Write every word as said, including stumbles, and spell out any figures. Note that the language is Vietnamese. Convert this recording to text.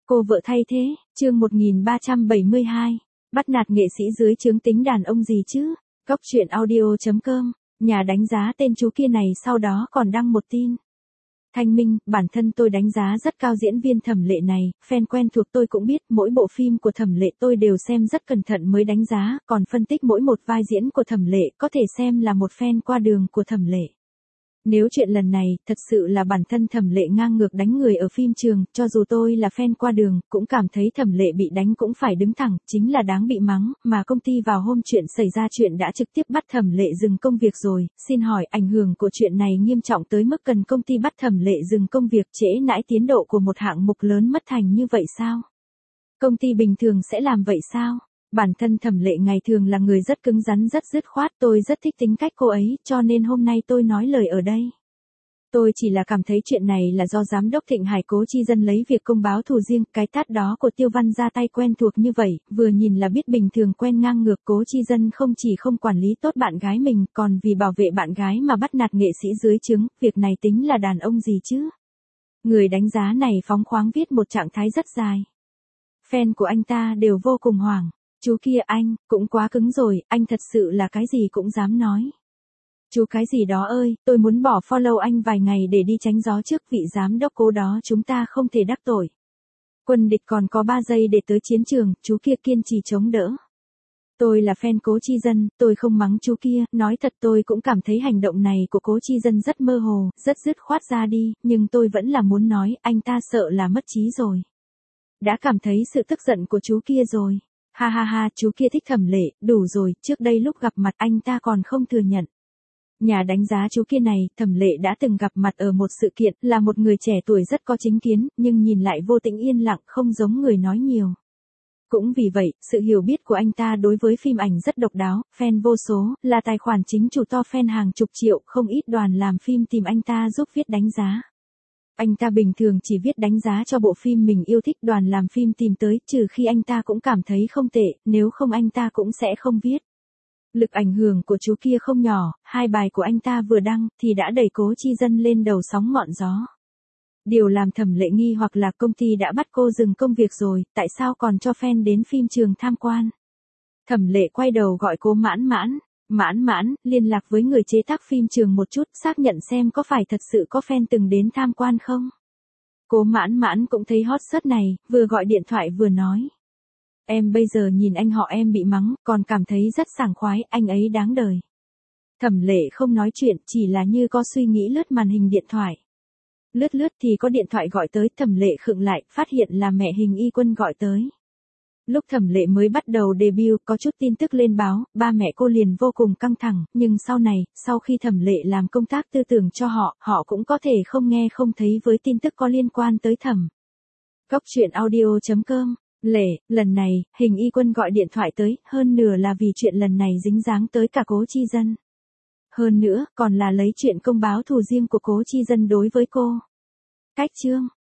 Cô vợ thay thế, chương một nghìn ba trăm bảy mươi hai. Bắt nạt nghệ sĩ dưới trướng tính đàn ông gì chứ? Cóc truyện audio chấm com, nhà đánh giá tên chú kia này sau đó còn đăng một tin. Thanh minh, bản thân tôi đánh giá rất cao diễn viên Thẩm Lệ này, fan quen thuộc tôi cũng biết, mỗi bộ phim của Thẩm Lệ tôi đều xem rất cẩn thận mới đánh giá, còn phân tích mỗi một vai diễn của Thẩm Lệ, có thể xem là một fan qua đường của Thẩm Lệ. Nếu chuyện lần này, thật sự là bản thân Thẩm Lệ ngang ngược đánh người ở phim trường, cho dù tôi là fan qua đường, cũng cảm thấy Thẩm Lệ bị đánh cũng phải đứng thẳng, chính là đáng bị mắng, mà công ty vào hôm chuyện xảy ra chuyện đã trực tiếp bắt Thẩm Lệ dừng công việc rồi, xin hỏi ảnh hưởng của chuyện này nghiêm trọng tới mức cần công ty bắt Thẩm Lệ dừng công việc trễ nải tiến độ của một hạng mục lớn mất thành như vậy sao? Công ty bình thường sẽ làm vậy sao? Bản thân Thẩm Lệ ngày thường là người rất cứng rắn rất dứt khoát, tôi rất thích tính cách cô ấy, cho nên hôm nay tôi nói lời ở đây. Tôi chỉ là cảm thấy chuyện này là do giám đốc Thịnh Hải Cố Chi Dân lấy việc công báo thù riêng, cái tát đó của Tiêu Văn ra tay quen thuộc như vậy, vừa nhìn là biết bình thường quen ngang ngược. Cố Chi Dân không chỉ không quản lý tốt bạn gái mình, còn vì bảo vệ bạn gái mà bắt nạt nghệ sĩ dưới trướng, việc này tính là đàn ông gì chứ? Người đánh giá này phóng khoáng viết một trạng thái rất dài. Fan của anh ta đều vô cùng hoảng. Chú kia anh, cũng quá cứng rồi, anh thật sự là cái gì cũng dám nói. Chú cái gì đó ơi, tôi muốn bỏ follow anh vài ngày để đi tránh gió trước vị giám đốc Cố đó, chúng ta không thể đắc tội. Quân địch còn có ba giây để tới chiến trường, chú kia kiên trì chống đỡ. Tôi là fan Cố Chi Dân, tôi không mắng chú kia, nói thật tôi cũng cảm thấy hành động này của Cố Chi Dân rất mơ hồ, rất dứt khoát ra đi, nhưng tôi vẫn là muốn nói, anh ta sợ là mất trí rồi. Đã cảm thấy sự tức giận của chú kia rồi. Ha ha ha, chú kia thích Thẩm Lệ, đủ rồi, trước đây lúc gặp mặt anh ta còn không thừa nhận. Nhà đánh giá chú kia này, Thẩm Lệ đã từng gặp mặt ở một sự kiện, là một người trẻ tuổi rất có chính kiến, nhưng nhìn lại vô tĩnh yên lặng, không giống người nói nhiều. Cũng vì vậy, sự hiểu biết của anh ta đối với phim ảnh rất độc đáo, fan vô số, là tài khoản chính chủ to fan hàng chục triệu, không ít đoàn làm phim tìm anh ta giúp viết đánh giá. Anh ta bình thường chỉ viết đánh giá cho bộ phim mình yêu thích, đoàn làm phim tìm tới, trừ khi anh ta cũng cảm thấy không tệ, nếu không anh ta cũng sẽ không viết. Lực ảnh hưởng của chú kia không nhỏ, hai bài của anh ta vừa đăng, thì đã đẩy Cố Chi Dân lên đầu sóng ngọn gió. Điều làm Thẩm Lệ nghi hoặc là công ty đã bắt cô dừng công việc rồi, tại sao còn cho fan đến phim trường tham quan. Thẩm Lệ quay đầu gọi Cố Mãn Mãn. Mãn Mãn, liên lạc với người chế tác phim trường một chút, xác nhận xem có phải thật sự có fan từng đến tham quan không. Cố Mãn Mãn cũng thấy hot search này, vừa gọi điện thoại vừa nói. Em bây giờ nhìn anh họ em bị mắng, còn cảm thấy rất sảng khoái, anh ấy đáng đời. Thẩm Lệ không nói chuyện, chỉ là như có suy nghĩ lướt màn hình điện thoại. Lướt lướt thì có điện thoại gọi tới, Thẩm Lệ khựng lại, phát hiện là mẹ Hình Y Quân gọi tới. Lúc Thẩm Lệ mới bắt đầu debut, có chút tin tức lên báo, ba mẹ cô liền vô cùng căng thẳng, nhưng sau này, sau khi Thẩm Lệ làm công tác tư tưởng cho họ, họ cũng có thể không nghe không thấy với tin tức có liên quan tới Thẩm. Cóc truyện audio chấm com. Lệ, lần này, Hình Y Quân gọi điện thoại tới, hơn nửa là vì chuyện lần này dính dáng tới cả Cố Chi Dân. Hơn nữa, còn là lấy chuyện công báo thù riêng của Cố Chi Dân đối với cô. Cách chương.